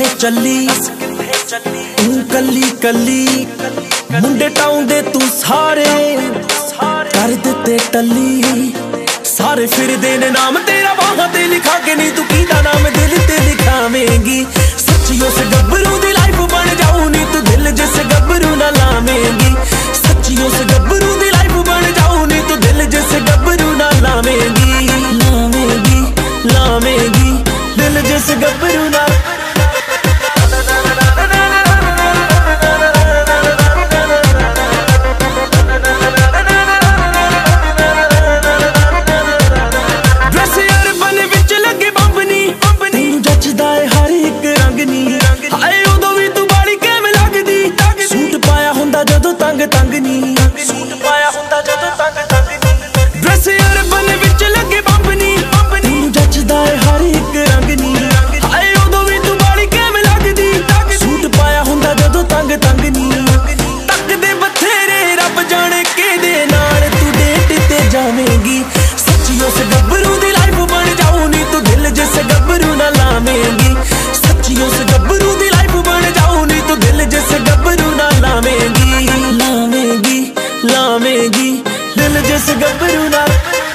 किथे चली तू कली कली मुंडे टाउंदे तू सारे कर दिते टली सारे फिरदे ने नाम तेरा बाहां ते लिखा के नहीं तू कीदा नाम दिल ते लिखावेंगी सच्ची उस गब्बरू दी लाइफ बन जाऊं नी तू दिल जिस गब्बरू ना लावेंगी सच्ची उस गब्बरू दी लाइफ बन जाऊं नी तू दिल जिस गब्बरू ना लावेंगी लावेंगी लावेंगी दिल जिस गब्बरू ना तंग नी सूट पाया हुंदा जदों तंग तंग नी ड्रेस अरबन विच लगे बंब नी तैनूं जचदा है हर एक रंग नी हाए उदों वी तू बाली किवें लगदी सूट पाया हुंदा जदों तंग तंग नी तकदे बथेरे रब जाने किहदे नाल तू डेट ते जावेंगी सच्ची उस गब्बरू दी लाइफ बन जाऊं नी तू दिल जिस गब्बरू ना लावेंगी सच्ची उस गब्बरू दी लाइफ बन जाऊं नी तू दिल जिस गब्बरू ना लावेंगी लावेंगी दिल जिस गब्बरू ना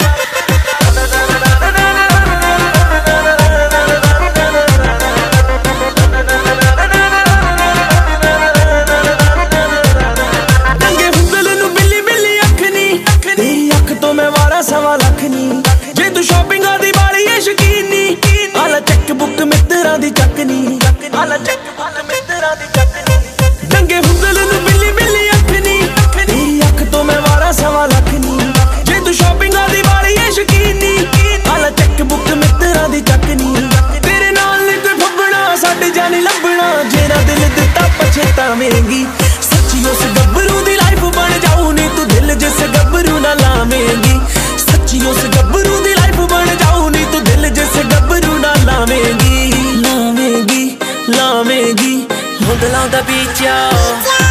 दंगे हुंदल नूं बिल्ली बिल्ली अख नी तेरी अख तो मैं वारा सवा लख नी जे तू शॉपिंग दी बाली है शकीन नी आला चेक बुक मित्तरां दी चक नी आला चेक बुक मित्तरां दी चक नी दंगे हुंदल नूं बिल्ली बिल्ली अख नी तेरी अख तो मैं वारा सवा लख नी जे तू शॉपिंग दी बाली है शकीन नी आला चेक बुक मित्तरां दी चक नी तेरे नाल नी कोई फब्बना साडे जानी लभना जेरा दिल दिता पछतावेंगी सच्ची उस गब्बरू दी लाइफ बन जाऊं नी तू दिल जिस गब्बरू ना लावेंगी सच्ची उस गब्बरू दी लाइफ बन जाऊं नी तू दिल जिस गब्बरू ना लावेंगी लावेंगी लावेंगी मुंडलां दा बीचा